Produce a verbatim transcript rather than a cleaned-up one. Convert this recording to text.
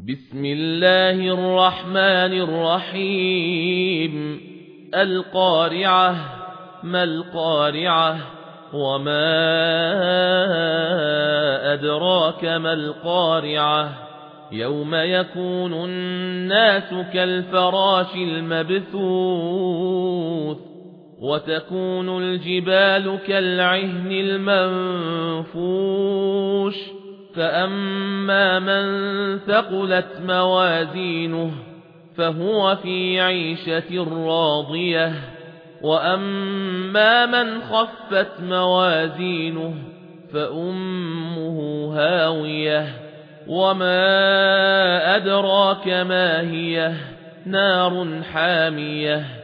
بسم الله الرحمن الرحيم القارعة ما القارعة وما أدراك ما القارعة يوم يكون الناس كالفراش المبثوث وتكون الجبال كالعهن المنفوش فأما من ثقلت موازينه فهو في عيشة راضية وأما من خفت موازينه فأمه هاوية وما أدراك ما هي نار حامية